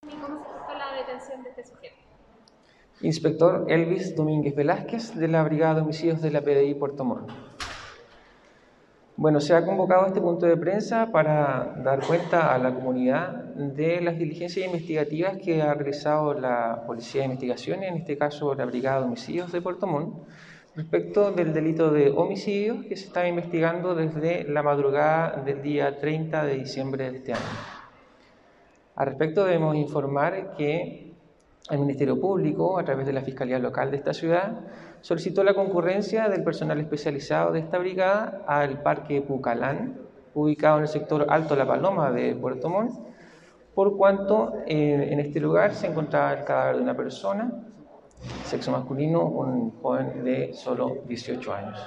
¿Y cómo se produjo la detención de este sujeto? Inspector Elvis Domínguez Velázquez, de la Brigada de Homicidios de la PDI Puerto Montt. Bueno, se ha convocado este punto de prensa para dar cuenta a la comunidad de las diligencias investigativas que ha realizado la Policía de Investigaciones, en este caso la Brigada de Homicidios de Puerto Montt, respecto del delito de homicidio que se está investigando desde la madrugada del día 30 de diciembre de este año. Al respecto debemos informar que el Ministerio Público, a través de la Fiscalía Local de esta ciudad, solicitó la concurrencia del personal especializado de esta brigada al Parque Pucalán, ubicado en el sector Alto La Paloma de Puerto Montt, por cuanto en este lugar se encontraba el cadáver de una persona, sexo masculino, un joven de solo 18 años.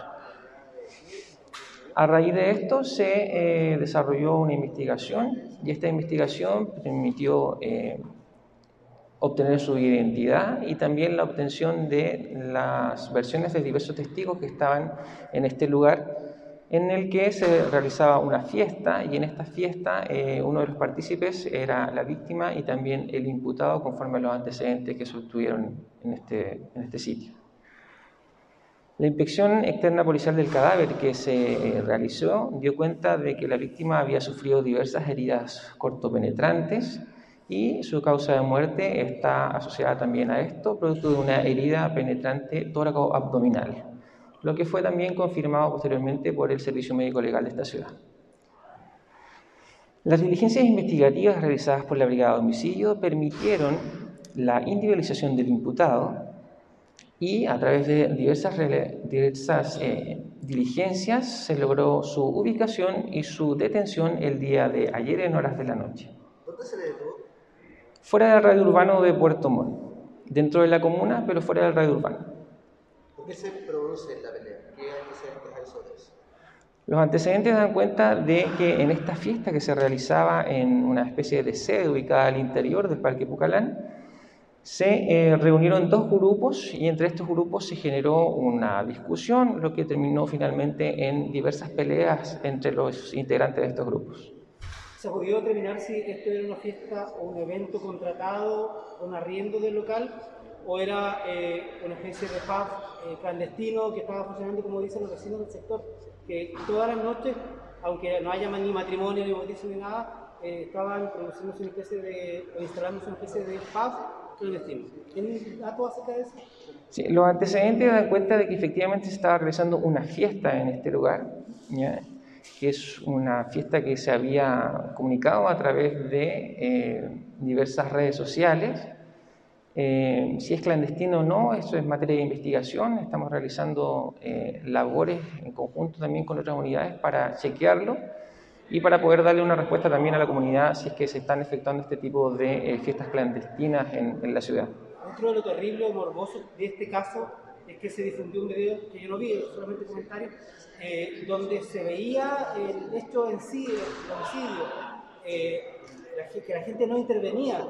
A raíz de esto se desarrolló una investigación y esta investigación permitió obtener su identidad y también la obtención de las versiones de diversos testigos que estaban en este lugar en el que se realizaba una fiesta, y en esta fiesta uno de los partícipes era la víctima y también el imputado, conforme a los antecedentes que se obtuvieron en este sitio. La inspección externa policial del cadáver que se realizó dio cuenta de que la víctima había sufrido diversas heridas cortopenetrantes y su causa de muerte está asociada también a esto, producto de una herida penetrante tóraco-abdominal, lo que fue también confirmado posteriormente por el Servicio Médico Legal de esta ciudad. Las diligencias investigativas realizadas por la Brigada de Homicidio permitieron la individualización del imputado y a través de diversas diligencias se logró su ubicación y su detención el día de ayer en horas de la noche. ¿Dónde se le detuvo? Fuera del radio urbano de Puerto Montt, dentro de la comuna, pero fuera del radio urbano. ¿Por qué se produce la pelea? ¿Qué antecedentes hay sobre eso? Los antecedentes dan cuenta de que en esta fiesta que se realizaba en una especie de sede ubicada al interior del Parque Pucalán, se reunieron dos grupos y entre estos grupos se generó una discusión, lo que terminó finalmente en diversas peleas entre los integrantes de estos grupos. ¿Se ha podido determinar si esto era una fiesta o un evento contratado, un arriendo del local, o era una especie de pub clandestino que estaba funcionando, como dicen los vecinos del sector, que todas las noches, aunque no haya ni matrimonio, ni bautizo, ni nada, estaban produciéndose una especie de, o instalándose una especie de pub clandestino? ¿Tienen datos acerca de eso? Sí, los antecedentes dan cuenta de que efectivamente se estaba realizando una fiesta en este lugar, ¿ya? Que es una fiesta que se había comunicado a través de diversas redes sociales. Si es clandestino o no, eso es materia de investigación. Estamos realizando labores en conjunto también con otras unidades para chequearlo y para poder darle una respuesta también a la comunidad si es que se están efectuando este tipo de fiestas clandestinas en la ciudad. Dentro de lo terrible o morboso de este caso es que se difundió un video que yo no vi, solamente comentarios, donde se veía el hecho en sí, el homicidio, que la gente no intervenía,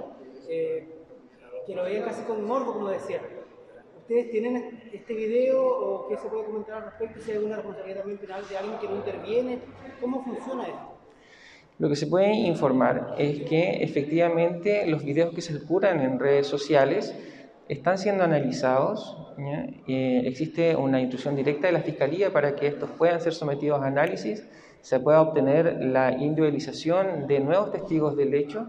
que lo veían casi con morbo, como decía. ¿Ustedes tienen este video o qué se puede comentar al respecto? Si hay alguna responsabilidad también penal de alguien que no interviene, ¿cómo funciona esto? Lo que se puede informar es que efectivamente los videos que circulan en redes sociales están siendo analizados, existe una instrucción directa de la Fiscalía para que estos puedan ser sometidos a análisis, se pueda obtener la individualización de nuevos testigos del hecho,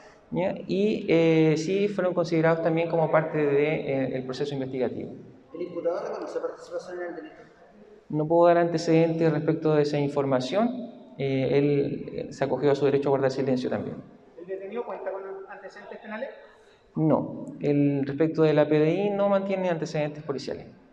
y sí fueron considerados también como parte del proceso investigativo. ¿El imputado reconoce participación en el delito? No puedo dar antecedentes respecto de esa información, él se acogió a su derecho a guardar silencio también. ¿El detenido cuenta con antecedentes penales? No, respecto de la PDI no mantiene antecedentes policiales.